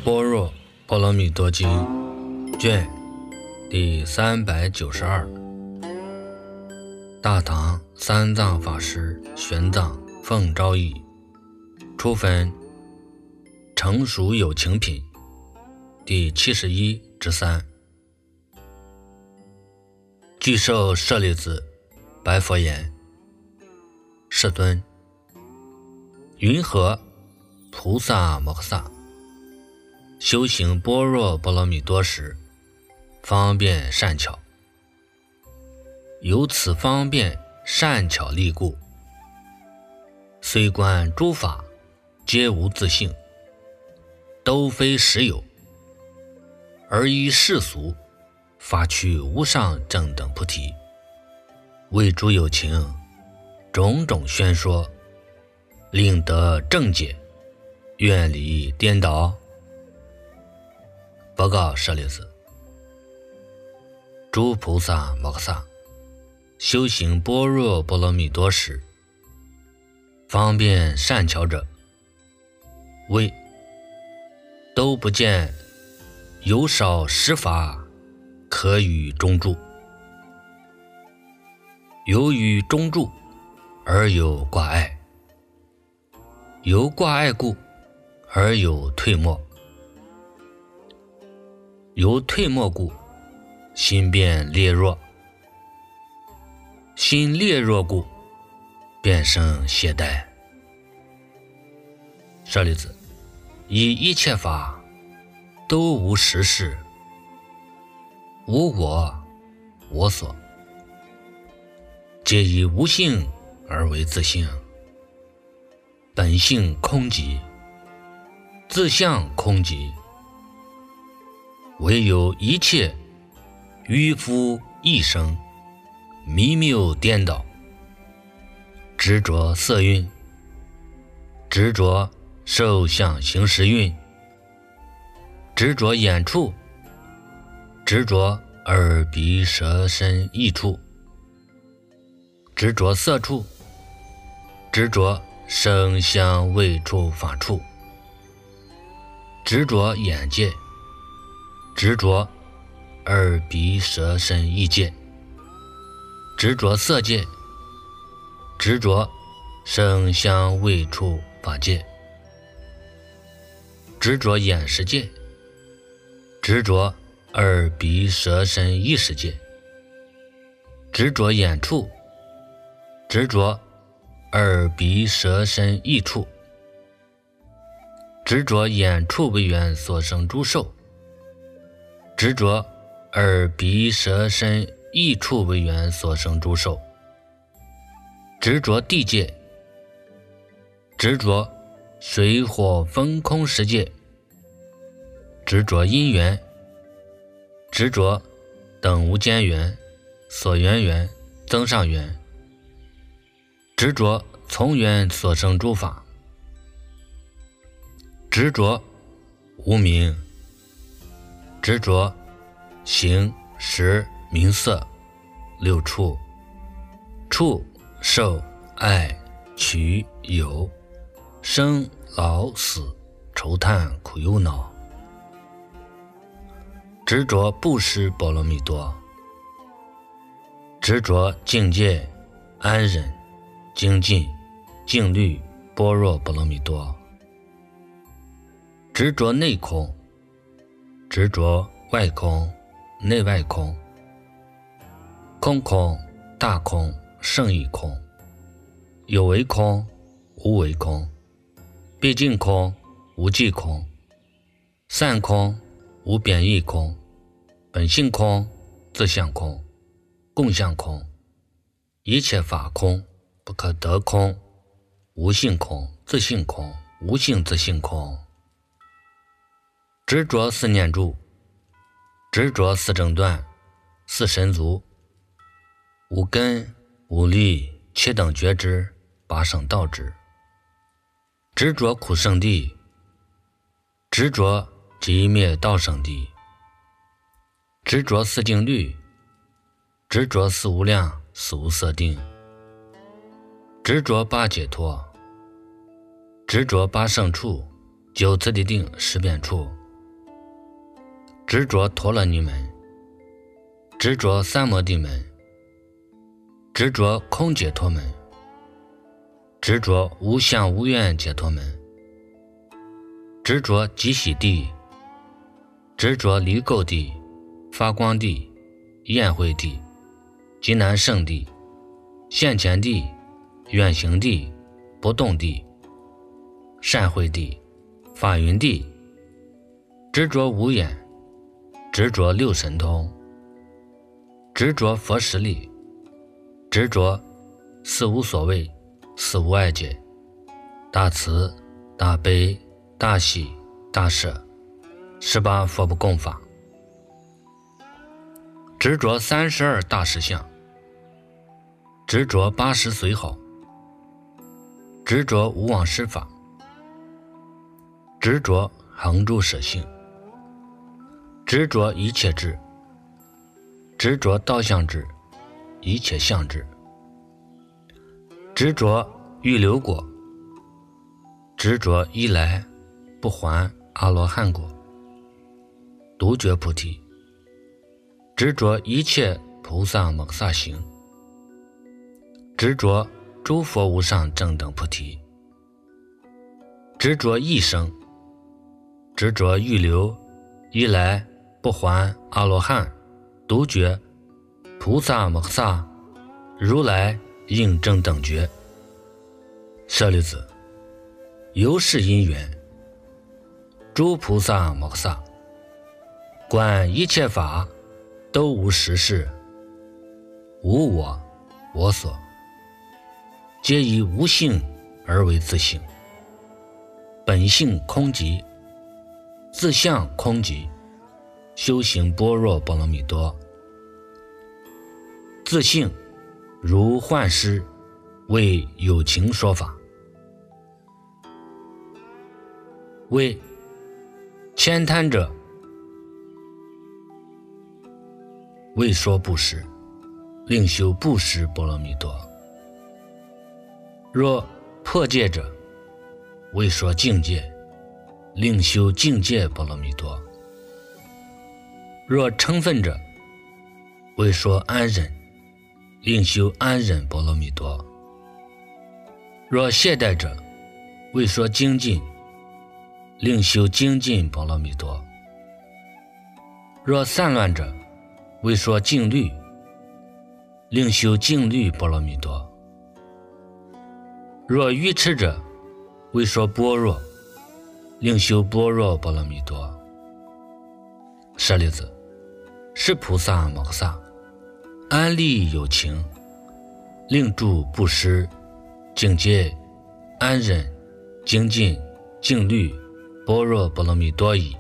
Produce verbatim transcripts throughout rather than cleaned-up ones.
般若波罗蜜多经卷第三百九十二，大唐三藏法师玄奘奉诏译，初分成熟有情品第七十一之三。具受舍利子，白佛言：世尊，云何菩萨摩诃萨修行般若波罗蜜多时，方便善巧？由此方便善巧力故，虽观诸法皆无自性，都非实有，而依世俗发趣无上正等菩提，为诸有情种种宣说，令得正解，远离颠倒。报告舍利子，诸菩萨摩诃萨修行般若波罗蜜多时，方便善巧者，谓都不见有少实法可与中住，由于中住而有挂碍，由挂碍故而有退没，由退没故心变劣弱，心劣弱故便生懈怠。舍利子，以一切法都无实事，无我我所，皆以无性而为自性，本性空寂，自相空寂，唯有一切迂腐异生，迷谬颠倒，执着色蕴，执着受想行识蕴，执着眼处，执着耳鼻舌身意处，执着色处，执着声香味触法处，执着眼界，执着耳鼻舌身意界，执着色界，执着声香味触法界，执着眼识界，执着耳鼻舌身意识界，执着眼处，执着耳鼻舌身意处，执着眼处为缘所生诸受，执着耳鼻舌身意处为缘所生诸受，执着地界，执着水火风空世界，执着因缘，执着等无间缘、所缘缘、增上缘，执着从缘所生诸法，执着无明，执着形识名色六处，触受爱取有，生老死愁叹苦忧恼，执着布施波罗蜜多，执着境界安忍精进静虑般若波罗蜜多，执着内空，执着外空内外空，空空大空胜义空，有为空无为空，毕竟空无际空，散空无贬义空，本性空自相空，共相空，一切法空不可得空，无性空自性空，无性自性空。执着四念住，执着四正断，四神足，无根无力七等觉知，八圣道知，执着苦圣地，执着寂灭道圣地，执着四定律，执着四无量四无色定，执着八解脱，执着八圣处，九次第定十遍处， 执着陀罗尼门，执着三摩地门，执着空解脱门，执着无相无愿解脱门，执着极喜地，执着离垢地、发光地、宴会地、极难胜地、现前地、远行地、不动地、善会地、法云地，执着无眼，执着六神通，执着佛实力，执着四无所谓、四无碍界、大慈、大悲、大喜、大舍，十八佛不共法，执着三十二大实相，执着八十随好，执着无妄施法，执着恒住舍性，执着一切智，执着道相智、一切相智，执着预流果，执着一来不还阿罗汉果，独觉菩提，执着一切菩萨摩诃萨行，执着诸佛无上正等菩提，执着一生，执着预流一来不还阿罗汉、独觉菩萨摩诃萨如来应正等觉。舍利子，由是因缘，诸菩萨摩诃萨观一切法都无实事，无我我所，皆以无性而为自性，本性空寂，自相空寂，修行般若波罗蜜多，自性如幻师，为有情说法，为悭贪者为说布施，令修布施波罗蜜多；若破戒者为说境界，令修境界波罗蜜多；若嗔忿者为说安忍，令修安忍波罗蜜多；若懈怠者为说精进，令修精进波罗蜜多；若散乱者为说静虑，令修静虑波罗蜜多；若愚痴者为说般若，令修般若波罗蜜多。舍利子，是菩萨摩诃萨安立有情，令住布施、境界、安忍、精进、静虑般若波罗蜜多矣。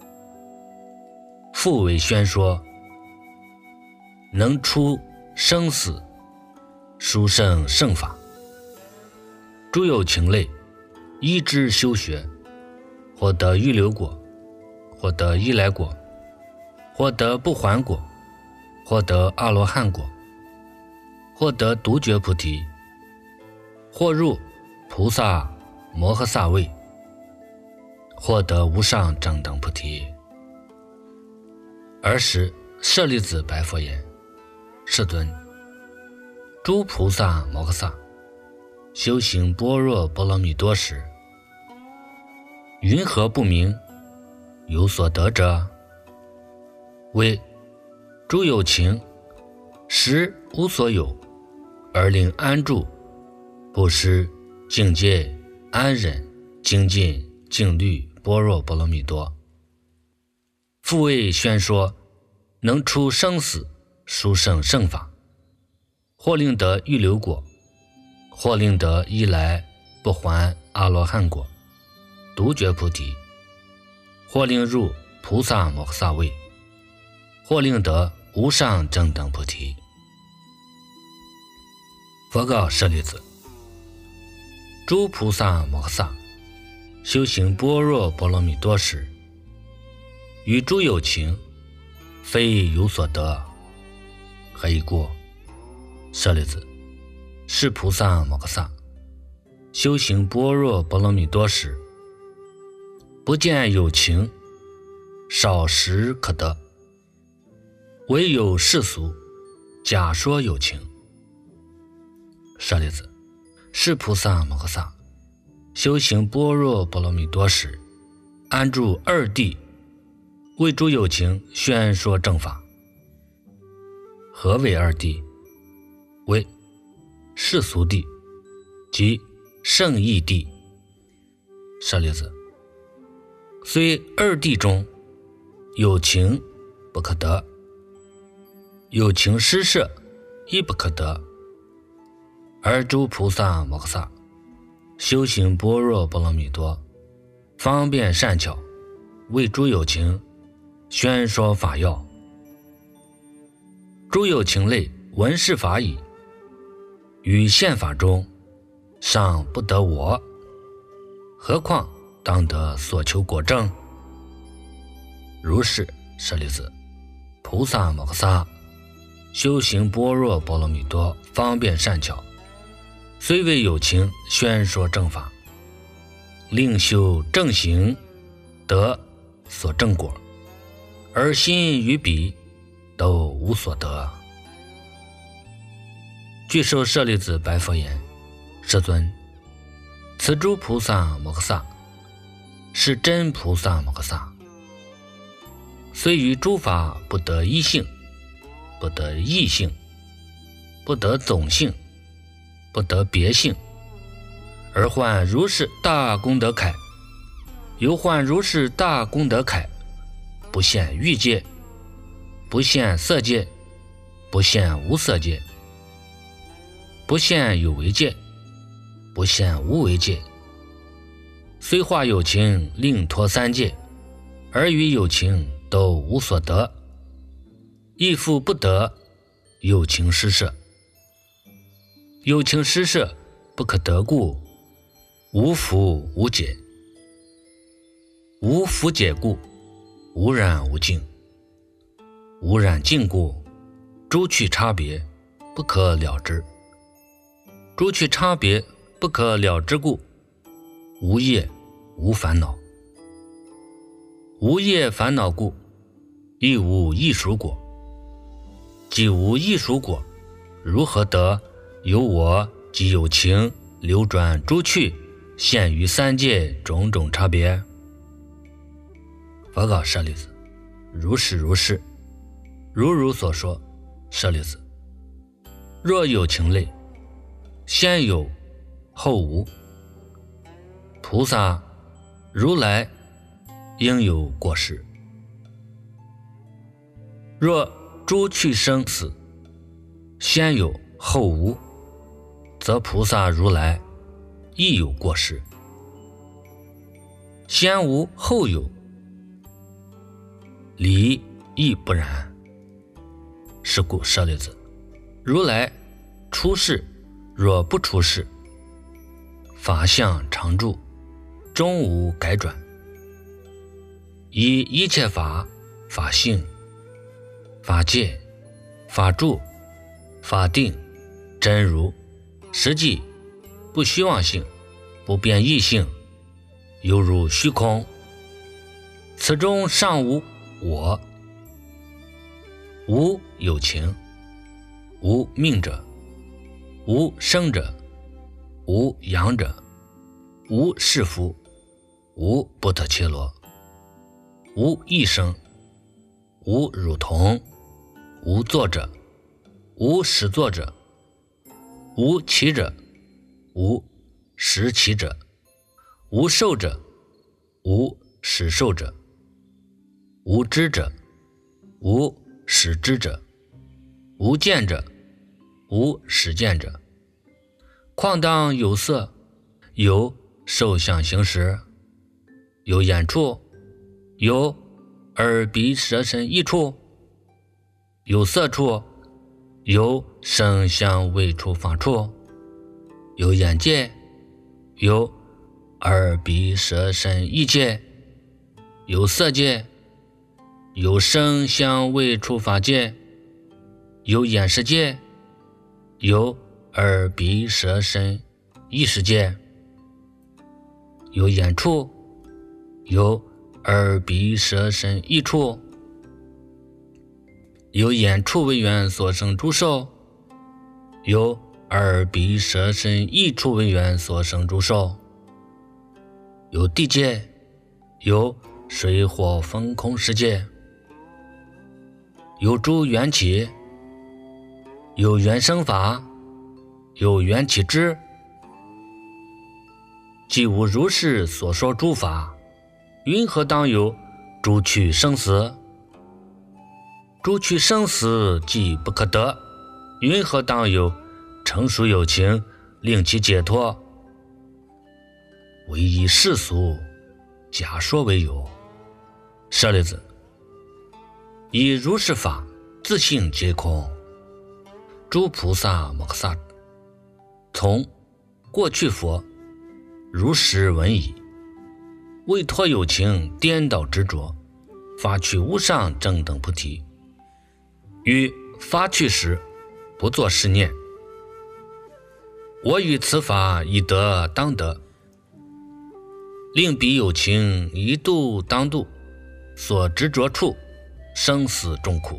复为宣说，能出生死殊胜圣法，诸有情类依之修学，或得预流果，或得依来果，或得不还果，或得阿罗汉果，或得独觉菩提，或入菩萨摩诃萨位，或得无上正等菩提。尔时舍利子白佛言：世尊，诸菩萨摩诃萨修行般若波罗蜜多时，云何不明有所得者？为诸有情实无所有，而令安住布施、境界、安忍、精进、静虑般若波罗蜜多。复为宣说，能出生死殊胜圣法，或令得预流果，或令得依来不还阿罗汉果，独觉菩提，或令入菩萨摩诃萨位，或令得无上正等菩提。佛告舍利子：诸菩萨摩诃萨修行般若波罗蜜多时，与诸有情非有所得，何以故？舍利子，是菩萨摩诃萨修行般若波罗蜜多时，不见有情少时可得，唯有世俗，假说有情。舍利子，是菩萨摩诃萨修行般若波罗蜜多时，安住二谛，为诸有情宣说正法。何为二谛？为世俗谛及圣义谛。舍利子，虽二谛中有情不可得，有情施设亦不可得，而诸菩萨摩诃萨修行般若波罗蜜多，方便善巧，为诸有情宣说法要。诸有情类闻是法已，于现法中尚不得我，何况当得所求果证？如是，舍利子，菩萨摩诃萨修行般若波罗蜜多，方便善巧，虽为有情宣说正法，令修正行，得所正果，而心于彼都无所得。具受舍利子白佛言：世尊，此诸菩萨摩诃萨是真菩萨摩诃萨，虽于诸法不得一性，不得异性，不得总性，不得别性，而患如是大功德铠，又患如是大功德铠，不现欲界，不现色界，不现无色界，不现有为界，不现无为界。虽化有情令脱三界，而于有情都无所得，亦复不得有情施设。有情施设不可得故，无福无解。无福解故，无染无净。无染净故，诸趣差别不可了之。诸趣差别不可了之故，无业无烦恼。无业烦恼故，亦无异熟果。既无异熟果，如何得有我及有情流转诸趣，现于三界种种差别？佛告舍利子：如是如是，如如所说。舍利子，若有情类，先有后无，菩萨如来应有过失。若诸趣生死，先有后无，则菩萨如来亦有过失。先无后有，理亦不然。是故舍利子，如来出世若不出世，法相常住，终无改转。以一切法、法性、法界、法住、法定、真如、实际、不虚妄性、不变异性，犹如虚空。此中尚无我，无有情，无命者，无生者，无养者，无士夫，无波特伽罗，无异生，无乳童，无作者，无始作者，无起者，无时起者，无受者，无始受者，无知者，无始知者，无见者，无始见者。况当有色，有受想行识，有眼处，有耳鼻舌身意处，有色处，有声香味触法处，有眼界，有耳鼻舌身意界，有色界，有声香味触法界，有眼识界，有耳鼻舌身意识界，有眼处，有而必舍身一处，由眼处为缘所生诸受，由而必舍身一处为缘所生诸受，有地界，有水火风空世界，有诸缘起，有缘生法，有缘起支，即无如是所说诸法，云何当有诸趣生死？诸趣生死即不可得，云何当有成熟有情，令其解脱？唯以世俗假说为有。舍利子，以如是法自性皆空，诸菩萨摩诃萨从过去佛如实闻已，为脱有情颠倒执着，发去无上正等菩提，于发去时不作是念：我于此法已得当得，令彼有情一度当度，所执着处生死众苦。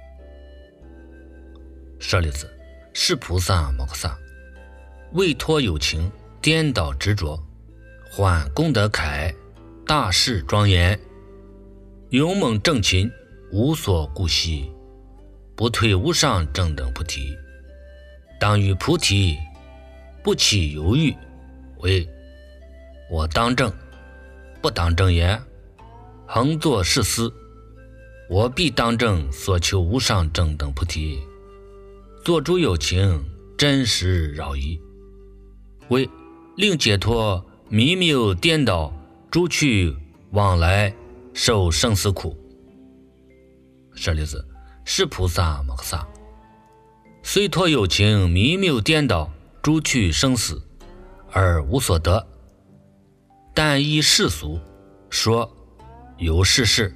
舍利子，是菩萨摩诃萨为脱有情颠倒执着，还功德铠，大势庄严，勇猛正勤，无所顾惜，不退无上正等菩提，当于菩提不起犹豫，为我当正，不当正也，恒作是思，我必当正，所求无上正等菩提，作诸有情真实饶益，为令解脱迷谬颠倒，诸趣往来受生死苦。舍利子，是菩萨摩诃萨虽脱有情迷谬颠倒，诸趣生死而无所得，但依世俗说有是事。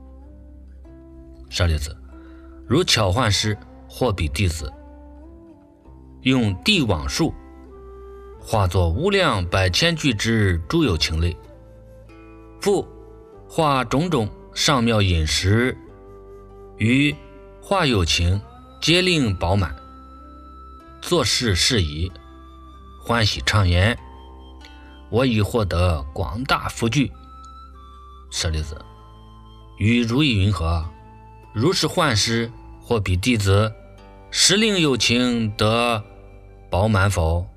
舍利子，如巧幻师或彼弟子，用地网术化作无量百千俱之诸有情类，复化种种上妙饮食，于化有情皆令饱满，做事事宜，欢喜畅言：我已获得广大福聚。舍利子，于如意云何？如是幻师或彼弟子，实令有情得饱满否？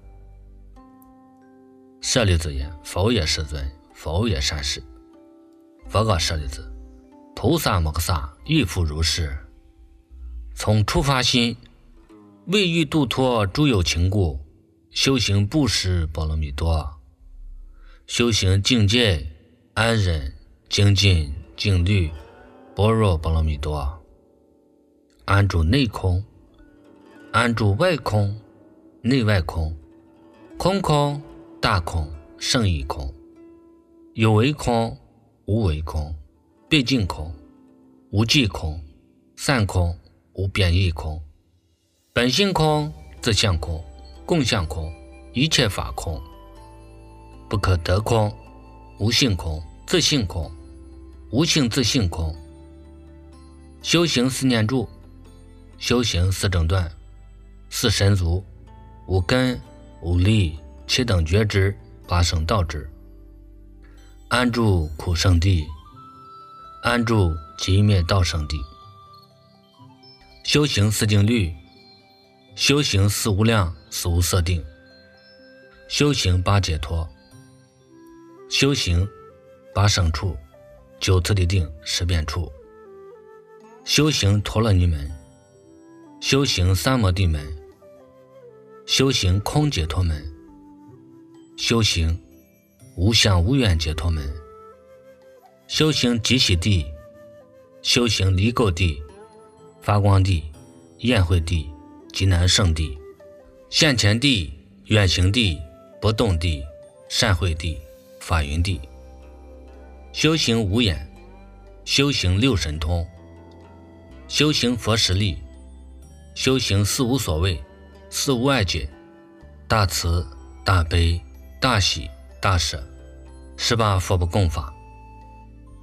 舍利子言：否也，世尊，否也，善士。佛告舍利子：菩萨摩诃萨亦复如是。从初发心，为欲度脱诸有情故，修行布施波罗蜜多，修行境界安忍精进静虑般若波罗蜜多，安住内空，安住外空，内外空，空空大空胜义空，有为空无为空，毕竟空无际空，散空无变异空，本性空自相空，共相空，一切法空，不可得空，无性空自性空，无性自性空。修行四念住，修行四正断，四神足，无根无力，七等觉知，八圣道知，安住苦圣地，安住极灭道圣地。修行四定律，修行四无量四无色定，修行八解脱，修行八圣处，九次第定，十变处，修行陀罗尼门，修行三摩地门，修行空解脱门，修行无相无愿解脱门，修行极喜地，修行离垢地，发光地，宴会地，极难胜地，现前地，远行地，不动地，善会地，法云地。修行无眼，修行六神通，修行佛实力，修行四无所谓，四无碍解，大慈大悲大喜大舍，十八佛不共法。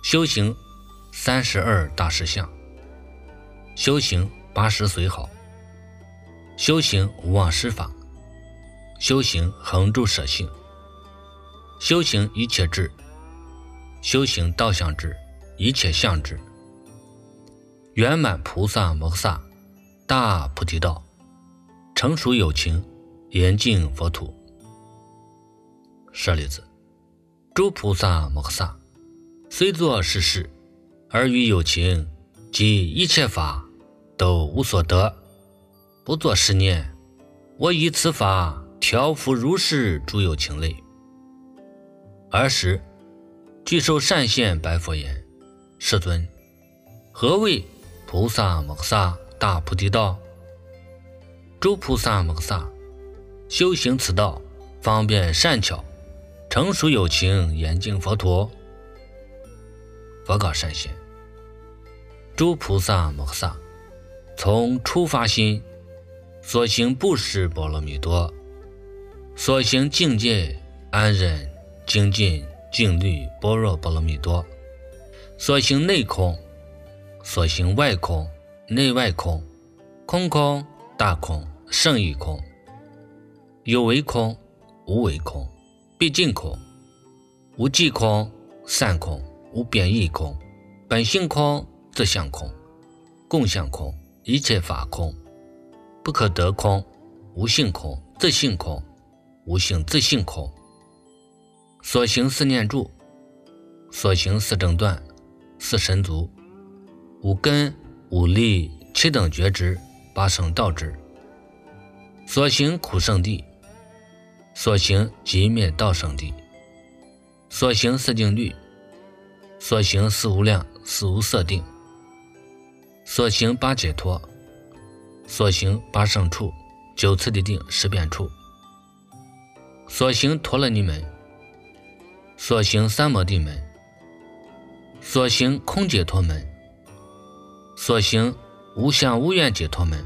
修行三十二大实相，修行八十随好，修行无忘失法，修行恒住舍性，修行一切智，修行道相智，一切相智，圆满菩萨摩诃萨大菩提道，成熟有情，严净佛土。舍利子，诸菩萨摩诃萨虽作是事，而于有情及一切法都无所得，不作是念，我以此法调伏如是诸有情类。尔时具受善现白佛言：世尊，何谓菩萨摩诃萨大菩提道？诸菩萨摩诃萨修行此道，方便善巧，成熟有情，严净佛土。佛告善现：诸菩萨摩诃萨从初发心所行布施波罗蜜多，所行境界安忍精进静虑般若波罗蜜多，所行内空，所行外空，内外空，空空大空胜义空，有为空，无为空，毕竟空，无际空，散空，无变异空，本性空，自相空，共相空，一切法空，不可得空，无性空，自性空，无性自性空，所行四念住，所行四正断，四神足，五根五力七等觉知，八圣道智，所行苦圣地，所行极灭道圣地，所行四静虑，所行四无量四无色定，所行八解脱，所行八圣处，九次第定十遍处，所行陀罗尼门，所行三摩地门，所行空解脱门，所行无相无愿解脱门，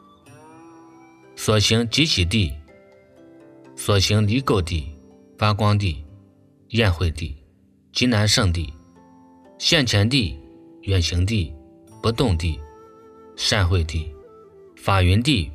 所行极喜地，所行离垢地，发光地，宴会地，极难胜地，现前地，远行地，不动地，善会地，法云地，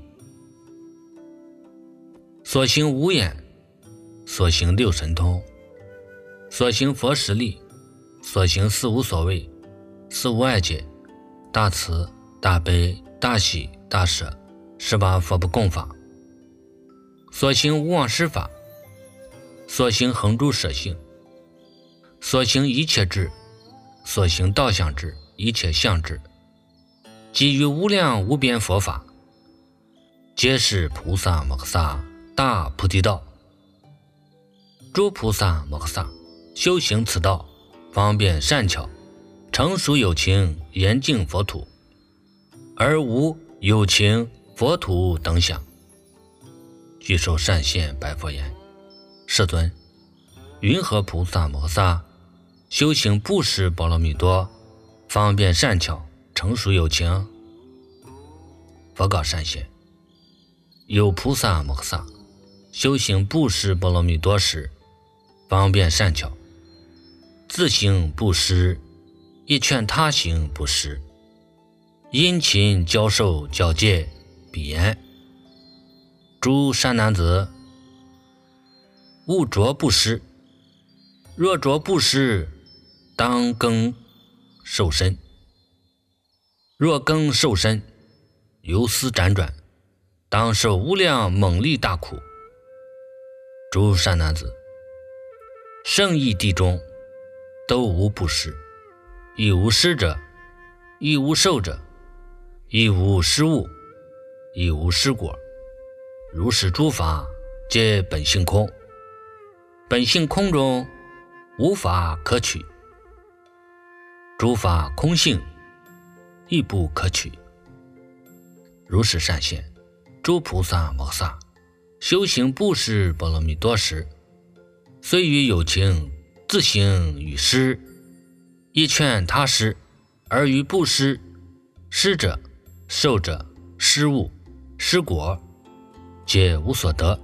所行无眼，所行六神通，所行佛实力，所行四无所谓，四无碍解，大慈大悲大喜大舍，十八佛不共法，所行无忘失法，所行恒住舍性，所行一切智，所行道相智，一切相智，基于无量无边佛法，皆是菩萨摩诃萨大菩提道。诸菩萨摩诃萨修行此道，方便善巧，成熟有情，严净佛土，而无有情佛土等想。具受善现白佛言：世尊，云何菩萨摩诃萨修行布施波罗蜜多，方便善巧，成熟有情？佛告善现：有菩萨摩诃萨修行布施波罗蜜多时，方便善巧，自行布施，亦劝他行布施，殷勤教授教戒，彼言：诸善男子，勿着布施，若着布施，当更受身；若更受身，由思辗转，当受无量猛力大苦。诸善男子，圣义地中都无布施，亦无施者，亦无受者，亦无施物，亦无施果。如是诸法皆本性空，本性空中无法可取，诸法空性亦不可取。如是善现，诸菩萨摩诃萨修行布施波罗蜜多时，虽于有情自行与施，亦劝他施，而于布施，施者、受者、施物、施果，皆无所得。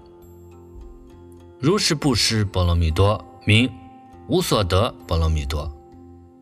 如是布施波罗蜜多，名无所得波罗蜜多。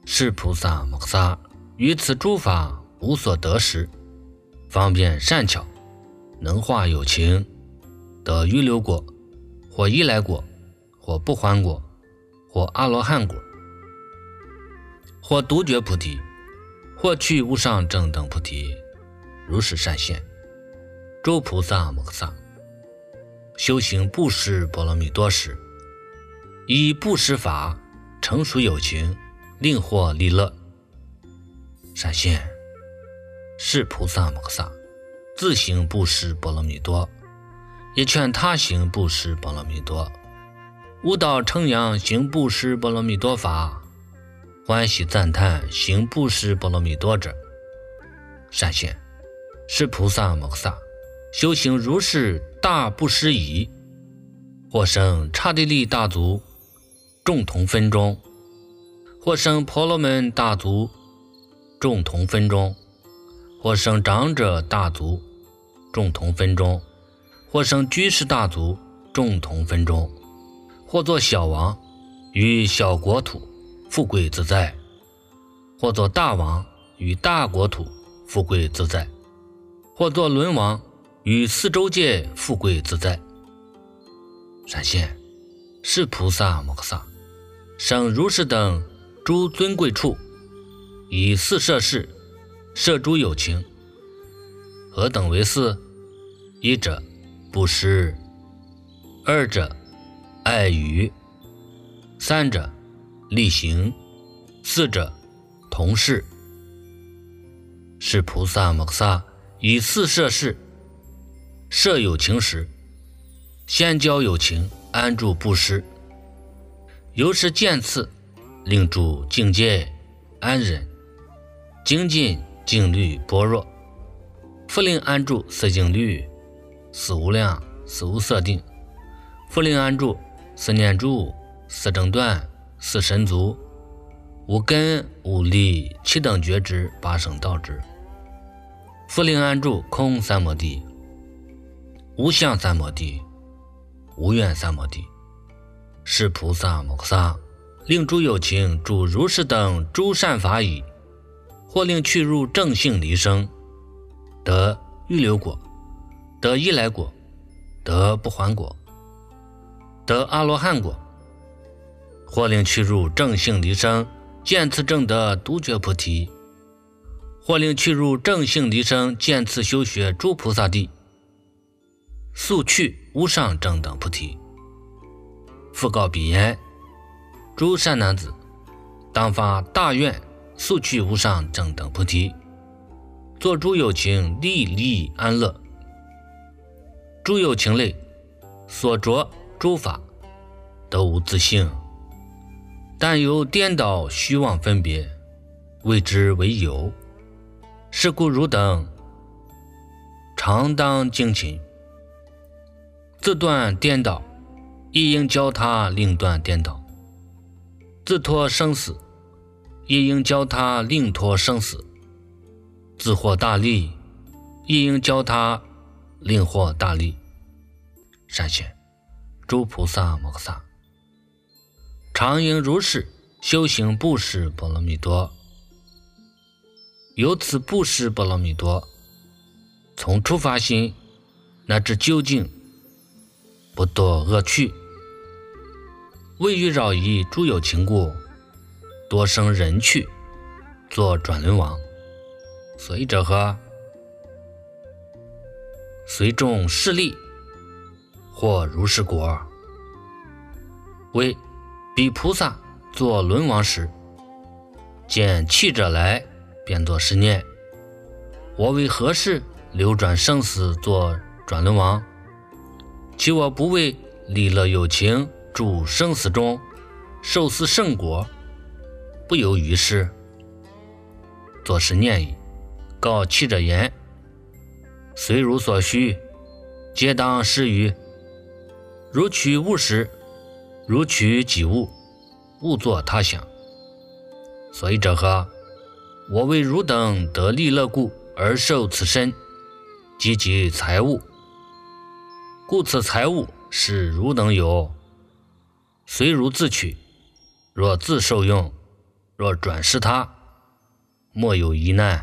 是菩萨摩诃萨于此诸法无所得时，方便善巧，能化有情，得预流果，或依来果，或不还果，或阿罗汉果，或独觉菩提，或去无上正等菩提，如是善现。诸菩萨摩诃萨修行布施波罗蜜多时，以布施法成熟有情，令获利乐。善现，是菩萨摩诃萨自行布施波罗蜜多，也劝他行布施波罗蜜多。悟道称扬行布施波罗蜜多法，欢喜赞叹行布施波罗蜜多者。善现，是菩萨摩诃萨修行如是大布施已，或生刹帝利大族众同分中，或生婆罗门大族众同分中，或生长者大族众同分中，或生居士大族众同分中，或作小王于小国土富贵自在，或作大王于大国土富贵自在，或作轮王于四周界富贵自在。善现，是菩萨摩诃萨生如是等诸尊贵处，以四摄事摄诸有情。何等为四？一者布施，二者爱语，三者力行，四者同事。是菩萨摩诃萨以四摄事摄有情时，先教有情安住布施，由是渐次令诸境界安忍，精进境律般若，复令安住色境律，四无量四无色定，复令安住四念住四正断四神足无根无力七等觉知八圣道知，复令安住空三摩地无相三摩地无愿三摩地。是菩萨摩诃萨令诸有情住如是等诸善法已，或令去入正性离生，得预流果，得依来果，得不还果，得阿罗汉果，或令去入正性离生，见次证得独觉菩提，或令去入正性离生，见次修学诸菩萨地，速去无上正等菩提。复告彼言：诸善男子，当发大愿，速去无上正等菩提，作诸有情利利安乐。诸有情类所着诸法都无自性，但由颠倒虚妄分别，谓之为有。是故汝等常当精勤，自断颠倒，亦应教他另断颠倒；自脱生死，亦应教他另脱生死；自获大利，亦应教他另获大利。善现，诸菩萨摩诃萨常应如是修行布施波罗蜜多。由此布施波罗蜜多，从初发心乃至究竟，不堕恶趣，为欲扰移诸有情故，多生人趣，作转轮王。所以者何？随众势力，或如是果。为彼菩萨作轮王时，见弃者来，便作是念：我为何事流转生死作转轮王？其我不为利乐有情住生死中，受思圣果，不由于是。作是念矣。告弃者言：随如所需，皆当施于。如取物时，如取己物，勿作他想。所以者何？我为汝等得利乐故而受此身，积集财物，故此财物是汝等有，随汝自取。若自受用， 若转世他，莫有疑难。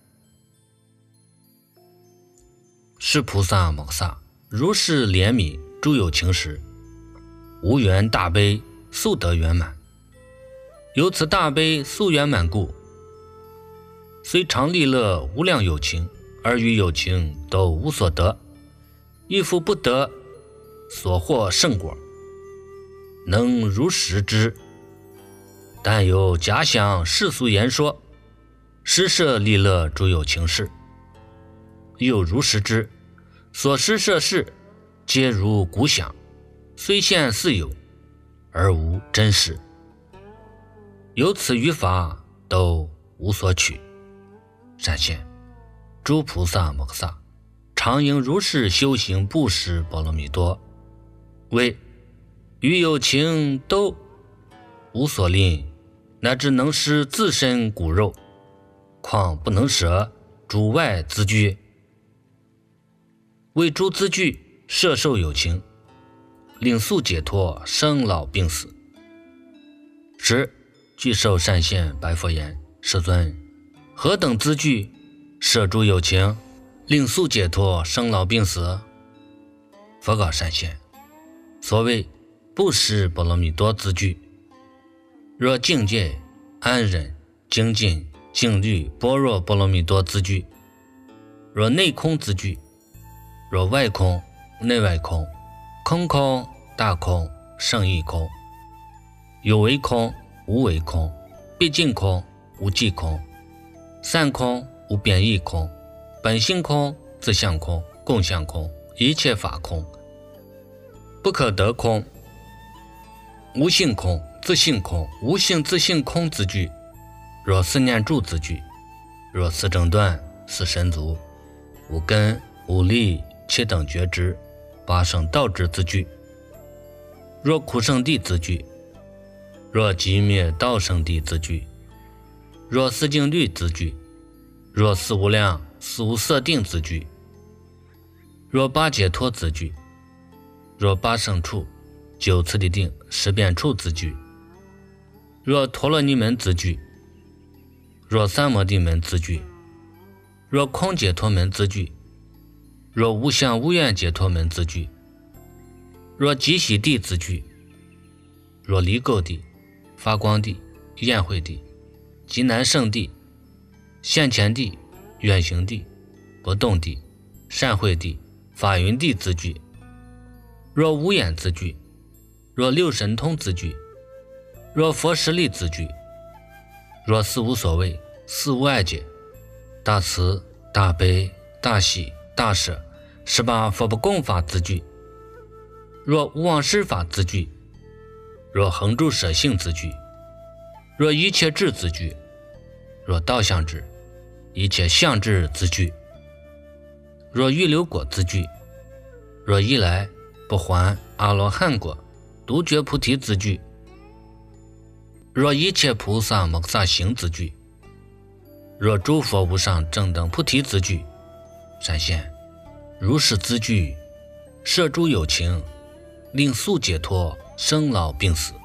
是菩萨摩诃萨如是怜悯诸有情时，无缘大悲速得圆满。由此大悲速圆满故，虽常利乐无量有情，而于有情都无所得，亦复不得所获胜果，能如实知。但有假想世俗言说，施设利乐诸有情事，又如实知，所施设事皆如鼓响，虽现似有，而无真实。由此于法都无所取。善现，诸菩萨摩诃萨常应如是修行布施波罗蜜多，为于有情都无所吝，乃至能施自身骨肉，况不能舍诸外资具。为诸资具摄受有情，令速解脱生老病死。时具受善现白佛言：世尊，何等资具摄诸有情，令速解脱生老病死？佛告善现：所谓布施波罗蜜多资具，若境界、安忍、精进、静虑、般若波罗蜜多资具，若内空资具，若外空、内外空、空空、大空、胜义空、有为空、无为空、毕竟空、无际空、散空、无变异空、本性空、自相空、共相空、一切法空、不可得空、无性空、自性空、无性自性空资具，若四念住资具，若四正断、四神足、五根、五力、七等觉知、八圣道之资具，若苦圣地资具，若寂灭道圣地资具，若四净律资具，若四无量四无色定资具，若八解脱资具，若八圣处、九次第定、十变处资具，若陀罗尼门资具，若三摩地门资具，若空解脱门资具，若无相无愿解脱门资具，若极喜地资具，若离垢地、发光地、宴会地、极难胜地、现前地、远行地、不动地、善会地、法云地资具，若无眼资具，若六神通资具，若佛实力资具，若四无所谓、四无碍解、大慈、大悲、大喜、大舍、十八佛不共法资具，若无妄施法资具，若恒住舍性资具，若一切智资具，若道相智、一切相智资具，若预流果资具，若一来不还阿罗汉果、独觉菩提资具，若一切菩萨摩诃萨行资具，若诸佛无上正等菩提资具。善现，如是资具摄诸有情，令速解脱生老病死。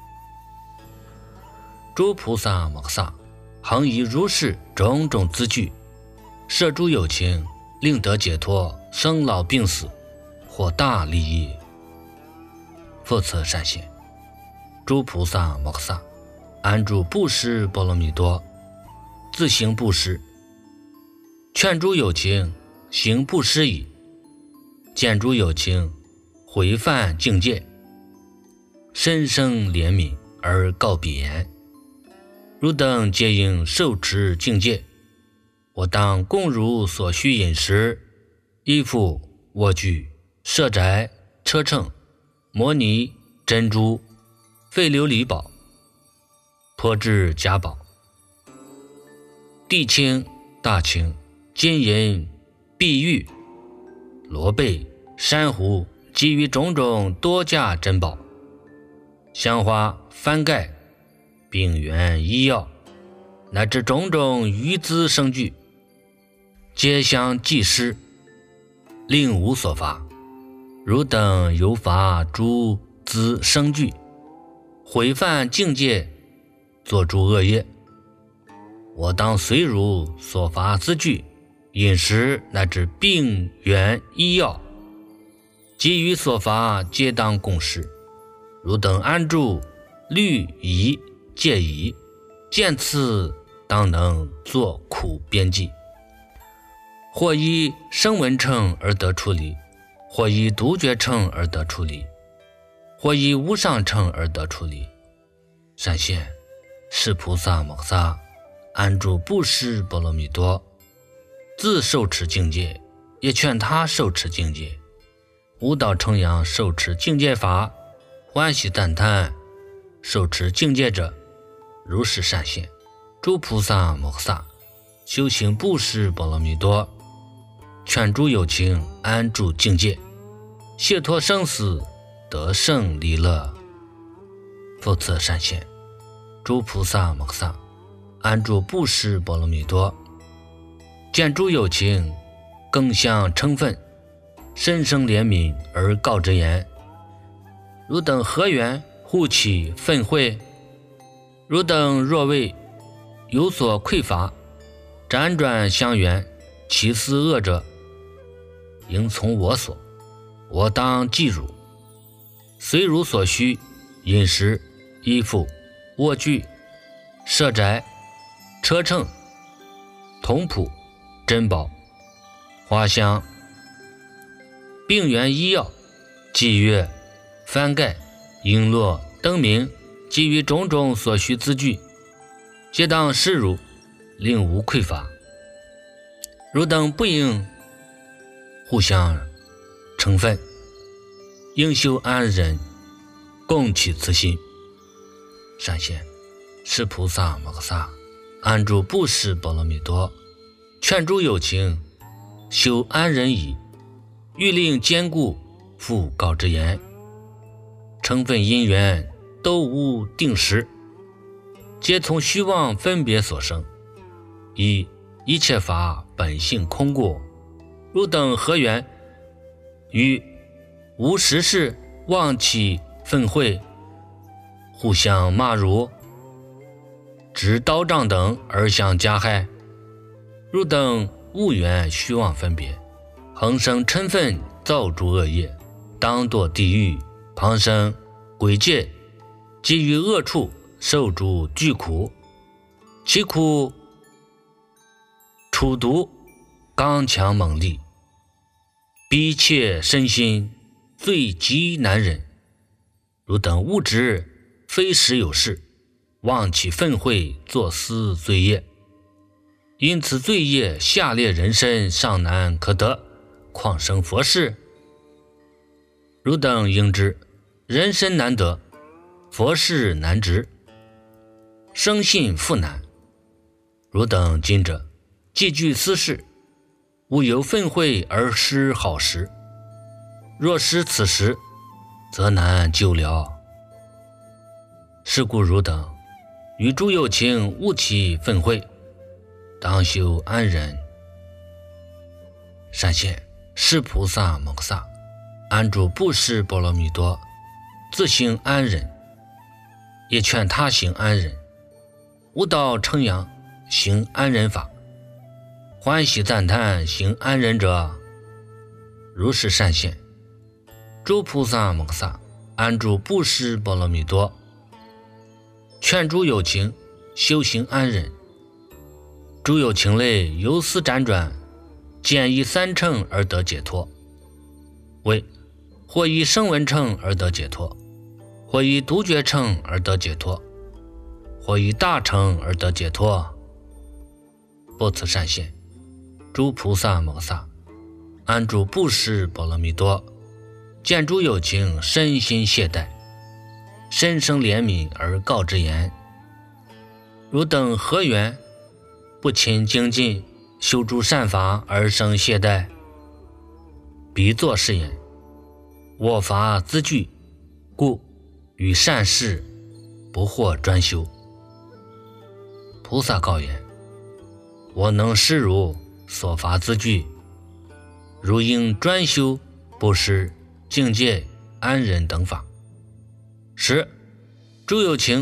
诸菩萨摩诃萨恒以如是种种资具摄诸有情，令得解脱生老病死，获大利益。复次善现，诸菩萨摩诃萨安住布施波罗蜜多，自行布施，劝诸有情行布施矣。见诸有情毁犯境界，深生怜悯而告彼言：汝等皆应受持境界，我当供汝所需饮食、衣服、卧具、舍宅、车乘、摩尼、珍珠、废琉璃宝、颇至家宝、地青、大青、金银、碧玉、罗贝、珊瑚，基于种种多价珍宝，香花、幡盖、病原医药，乃至种种余资生具，皆相济施，令无所乏。汝等有法诸资生具，毁犯境界， 作诸恶业。我当随汝所发资具、饮食乃至病源医药，给予所发，皆当供施。汝等安住、虑仪、戒仪，见此当能作苦边际。或依声闻乘而得出离，或依独觉乘而得出离，或依无上乘而得出离。善现，是菩萨摩诃萨安住布施波罗蜜多，自受持境界，也劝他受持境界。悟道称扬受持境界法，欢喜赞叹受持境界者，如是善现。诸菩萨摩诃萨修行布施波罗蜜多，劝诸有情安住境界，解脱生死，得胜离乐。复次善现，诸菩萨摩诃萨安住布施波罗蜜多，见诸有情更相称愤，深生怜悯而告之言：汝等何缘护起愤恚？汝等若为有所匮乏，辗转相缘，其思恶者，应从我所，我当济汝。随汝所需，饮食、衣服、卧具、舍宅、车乘、铜仆、珍宝、花香、病源医药、祭乐、幡盖、璎珞、灯明，基于种种所需资具，皆当施汝，令无匮乏。汝等不应互相称愤，应修安忍，共起慈心。善现，是菩萨摩诃萨安住布施波罗蜜多，劝诸有情修安忍已，欲令坚固，复告之言：称愤因缘都无定时，皆从虚妄分别所生，以一切法本性空故。汝等何缘于无实事妄起愤恚，互相骂辱，执刀杖等而相加害？汝等误缘虚妄分别，恒生嗔忿，造诸恶业，当堕地狱，旁生鬼界，基于恶处，受诸巨苦。其苦楚毒，刚强猛力，逼切身心，罪极难忍。汝等误执非实有事，妄起愤恚，作思罪业，因此罪业下列人身尚难可得，况生佛事？汝等应知，人身难得，佛事难值，生信复难。汝等今者既具私事，勿由愤恚而失好时，若失此时，则难救了。是故汝等与诸有情勿起愤恚，当修安忍。善现，是菩萨摩诃萨安住布施波罗蜜多，自行安忍，也劝他行安忍。悟道称扬行安忍法，欢喜赞叹行安忍者，如是善现。诸菩萨摩诃萨安住布施波罗蜜多，劝诸有情修行安忍。诸有情类由思辗转，见依三乘而得解脱，为或依声闻乘而得解脱，或依独觉乘而得解脱，或依大乘而得解脱。不此善现，诸菩萨摩诃萨安住布施波罗蜜多，见诸有情身心懈怠，深生怜悯而告之言：汝等何缘不勤精进，修诸善法而生懈怠？彼作是言：我法资具，故与善事不获专修。菩萨告言：我能施汝所发资具，汝应专修布施、境界、安忍等法。十、诸有情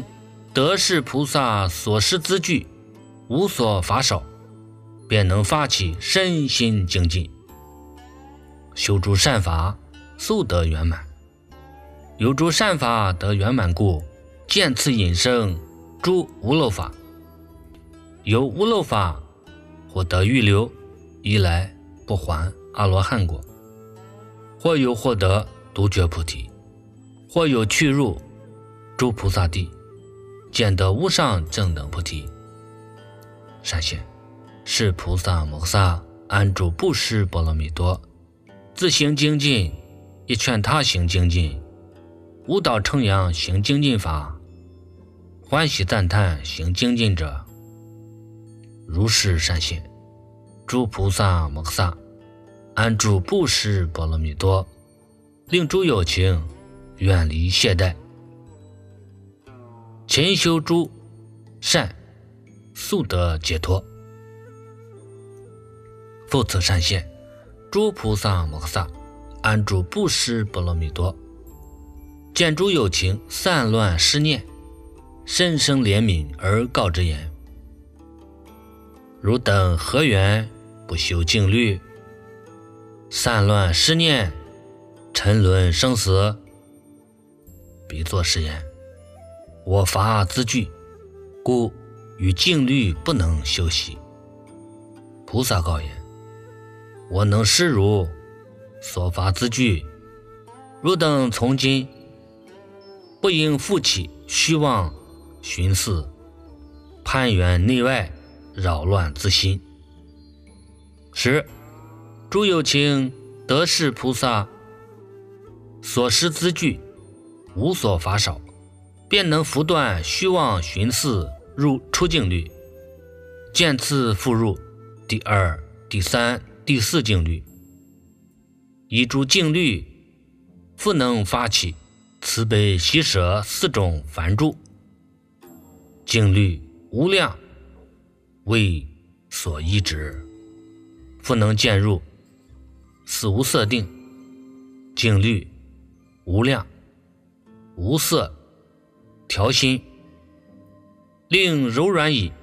得是菩萨所施资具，无所乏少，便能发起身心精进，修诸善法，速得圆满。有诸善法得圆满故，见此引生诸无漏法。有无漏法，或得预流，一来不还阿罗汉果；或有获得独觉菩提；或有去入诸菩萨地，见得无上正等菩提。善现，是菩萨摩诃萨安住布施波罗蜜多，自行精进，亦劝他行精进，无导称扬行精进法，欢喜赞叹行精进者。如是善现，诸菩萨摩诃萨安住布施波罗蜜多，令诸有情远离懈怠，勤修诸善，速得解脱。复次善现，诸菩萨摩诃萨安住布施波罗蜜多，见诸有情散乱失念，深生怜悯而告之言：汝等何缘不修静虑，散乱失念，沉沦生死？彼作是言：我法资具，故与静虑不能修习。菩萨告言：我能施汝所法资具，汝等从今不应复起虚妄寻思，攀缘内外，扰乱自心。十、诸有情得是菩萨所施资具，无所乏少，便能伏断虚妄寻思，入出静虑，见次复入第二、第三、第四静虑，以诸静虑复能发起慈悲喜舍四种梵住，静虑无量，为所依止，复能渐入四无色定。静虑无量无色调心，令柔软矣。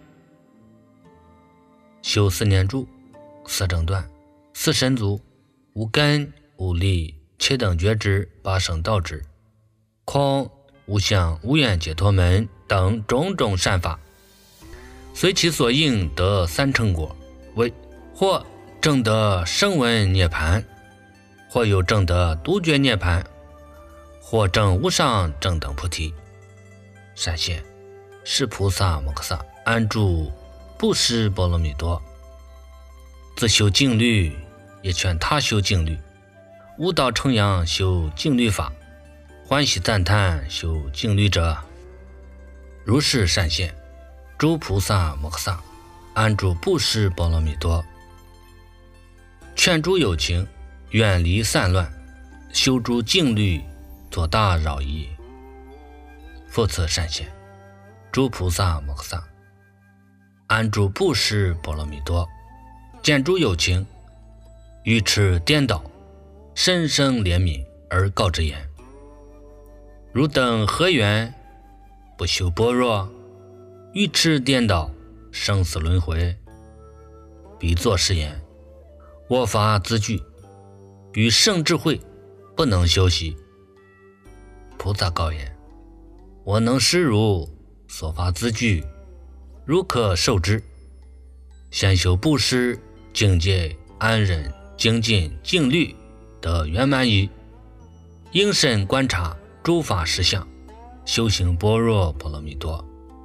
修四念住，四正断，四神足，无根无力，七等觉知，八圣道知，空无相无愿解脱门等种种善法，随其所应得三乘果，为或证得声闻涅盘，或有证得独觉涅盘，或证无上正等菩提。善现，是菩萨摩诃萨安住布施波罗蜜多，自修静虑，也劝他修静虑，无导称扬修静虑法，欢喜赞叹修静虑者。如是善现，诸菩萨摩诃萨安住布施波罗蜜多，劝诸有情远离散乱，修诸静虑，作大扰夷。复次善现，诸菩萨摩诃萨安住布施波罗蜜多，见诸有情愚痴颠倒，深生怜悯而告之言：汝等何缘不修般若，愚痴颠倒，生死轮回？彼作是言：我法资具，与圣智慧不能修习。菩萨告言：我能施汝所法资具，汝可受之。先修布施、境界、安忍、精进、静虑得圆满矣。应慎观察诸法实相，修行般若波罗蜜多。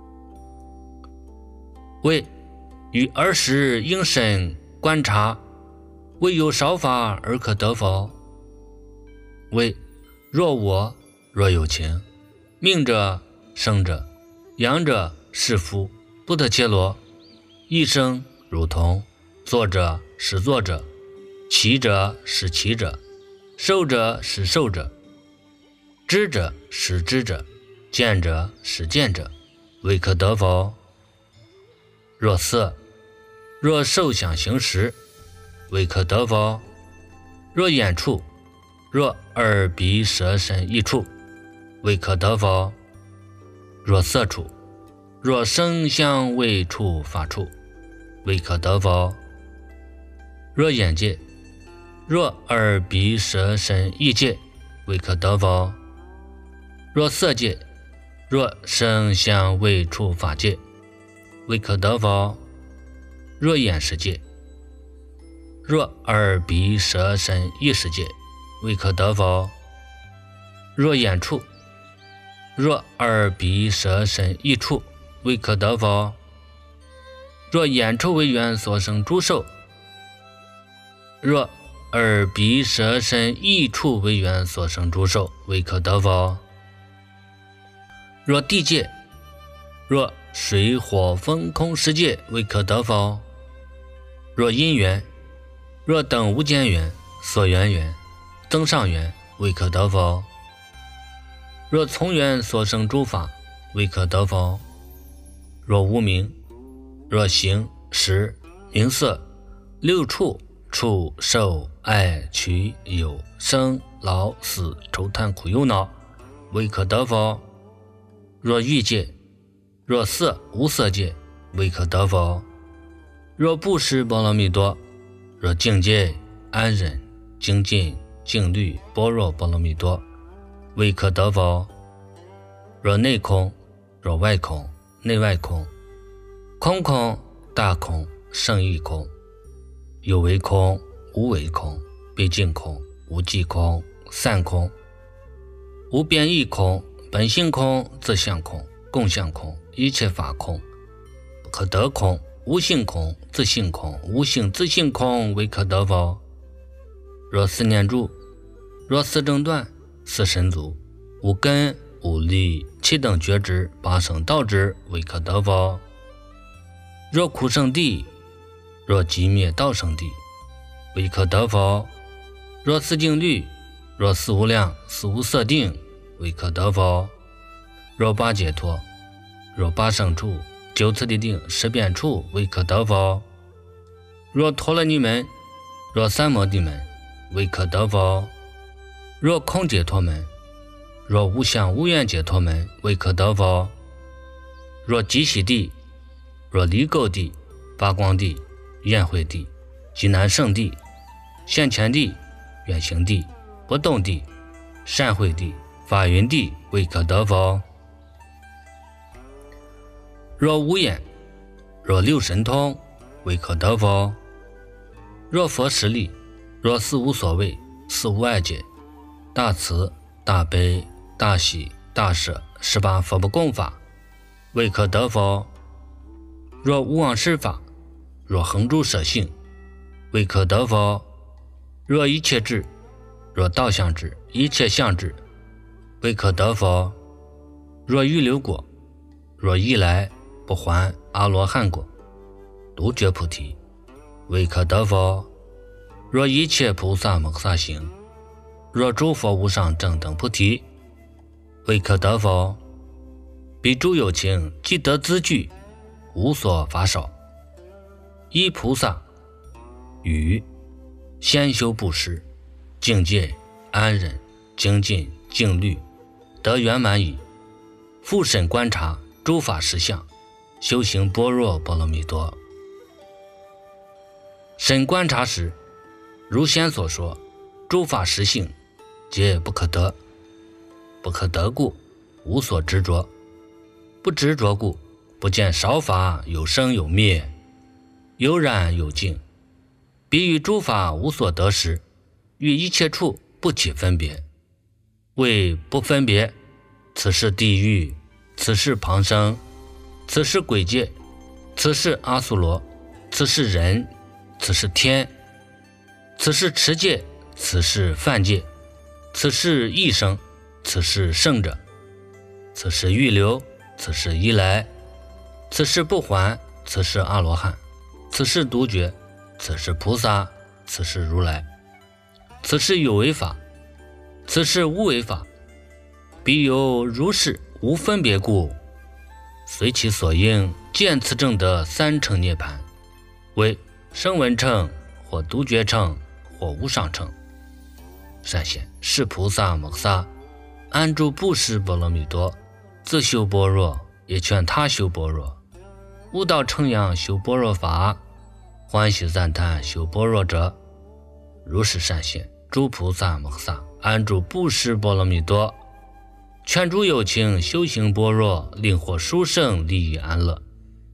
为与儿时应慎观察，未有少法而可得否？为若我若有情，命者生者，阳者是夫，不得切罗，一生如同，作者使作者，起者使起者，受者使受者，知者使知者，见者使见者，未可得否？若色，若受想行识，未可得否？若眼处，若耳鼻舌身意处，未可得否？若色处， 若声香味触法处，未可得佛。若眼界，若耳鼻舌身意界，未可得佛。若色界，若声香味触法界，未可得佛。若眼识界，若耳鼻舌身意识界，未可得佛。若眼触，若耳鼻舌身意触，未可得佛。若眼触为缘所生诸受，若耳鼻舌身意触为缘所生诸受，未可得佛。若地界，若水火风空世界，未可得佛。若因缘，若等无间缘、所缘缘、增上缘，未可得佛。若从缘所生诸法，未可得佛。若无明，若行识名色六处触受爱取有生老死愁叹苦忧恼，未可得佛。若欲界，若色无色界，未可得佛。若不识波罗蜜多，若境界安忍精进静虑般若波罗蜜多，未可得佛。若内空，若外空，内外空，空空大空胜义空，有为空无为空，毕竟空无际空散空，无变异空本性空自相空共相空一切法空，不可得空无性空自性空无性自性空，未可得佛。若四念住，若四正断，四神足，无根无力七等觉知八圣道知，未可得佛。若苦圣地，若寂灭道圣地，未可得佛。若四静虑，若四无量四无色定，未可得佛。若八解脱，若八圣处九次第定十变处，未可得佛。若陀罗尼门，若三摩地门，未可得佛。若空解脱门，若无相无愿解脱门，未可得佛。若极喜地，若离垢地，发光地，宴会地，极难胜地，现前地，远行地，不动地，善会地，法云地，未可得佛。若无眼，若六神通，未可得佛。若佛实力，若四无所谓，四无碍解，大慈大悲大喜大舍十八佛不共法，未可得佛。若无妄施法，若恒诸舍性，未可得佛。若一切智，若道相智一切相智，未可得佛。若欲流果，若一来不还阿罗汉果，独觉菩提，未可得佛。若一切菩萨摩萨行，若诸佛无上正等菩提，未可得佛。彼诸有情既得资具，无所法少，依菩萨语先修布施，境界安忍精进静虑，得圆满矣。复审观察诸法实相，修行般若波罗蜜多。审观察时，如先所说，诸法实性皆不可得，不可得故无所执着，不执着故不见少法有生有灭，有染有净。彼于诸法无所得时，于一切处不起分别。为不分别，此是地狱，此是旁生，此是鬼界，此是阿苏罗，此是人，此是天，此是持界，此是犯界，此是异生，此是圣者，此是预流，此是依来，此是不还，此是阿罗汉，此是独觉，此是菩萨，此是如来，此是有为法，此是无为法。彼有如是无分别故，随其所应，见此正得三乘涅槃，为声闻乘，或独觉乘，或无上乘。善贤是菩萨摩诃萨，安住布施波罗蜜多，自修般若， 也劝他修般若。悟道成阳修般若法，欢喜赞叹修般若者，如是善现。诸菩萨摩诃萨安住布施波罗蜜多，劝诸有情修行般若，令获殊胜利益安乐。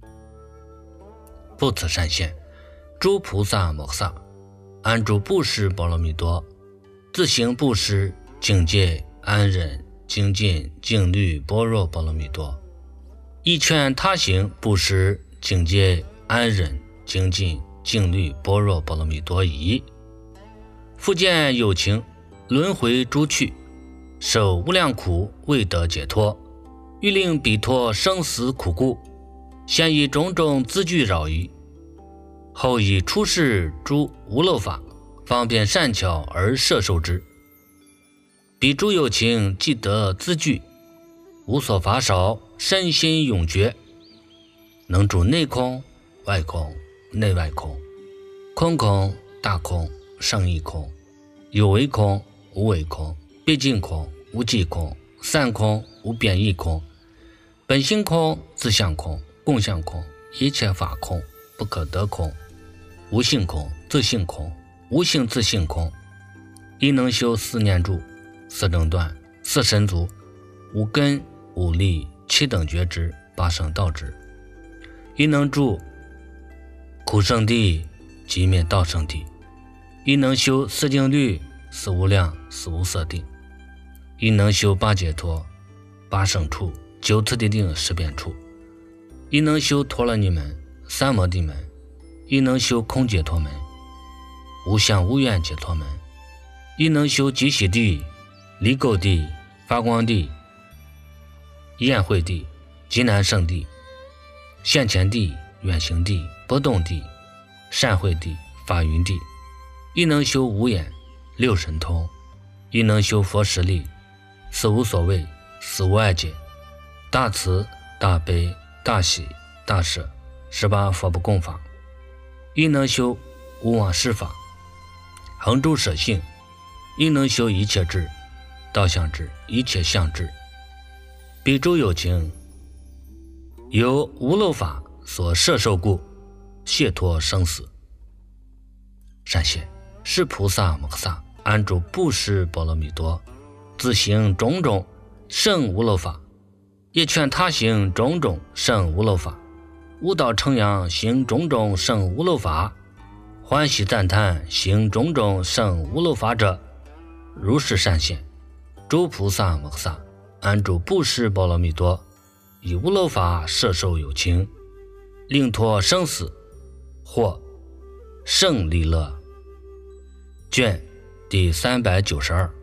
不此善现，诸菩萨摩诃萨安住布施波罗蜜多，自行布施境界安忍精进静虑般若波罗蜜多，亦劝他行布施境界安忍精进静虑般若波罗蜜多矣。复见有情轮回诸趣，受无量苦未得解脱，欲令彼脱生死苦故，先以种种资具扰疑，后以出世诸无漏法，方便善巧而摄受之。彼诸有情既得资具，无所乏少，身心永绝，能住内空外空内外空，空空大空胜义空，有为空无为空，毕竟空无际空，散空无变异空，本性空自相空共相空，一切法空不可得空，无性空自性空无性自性空，亦能修四念住四正断四神足五根五力七等觉知八圣道知，亦能住苦圣地即灭道圣地，亦能修四静虑四无量四无色定，亦能修八解脱八胜处九次第定十变处，亦能修陀罗尼门三摩地门，亦能修空解脱门无相无愿解脱门，亦能修极喜地离垢地发光地宴会地极难胜地现前地远行地波动地善会地法云地，亦能修无眼六神通，亦能修佛实力四无所谓四无碍解大慈大悲大喜大舍十八佛不共法，亦能修无往事法恒诸舍性，亦能修一切智道相智一切相智。彼诸有情由无漏法所摄受故，解脱生死。善现，是菩萨摩诃萨安住布施波罗蜜多，自行种种胜无漏法，也劝他行种种胜无漏法。悟道成阳行种种胜无漏法，欢喜赞叹行种种胜无漏法者，如是善现。诸菩萨摩诃萨安住布施波罗蜜多，以无漏法摄受有情，令脱生死，或胜利乐。卷第三百九十二。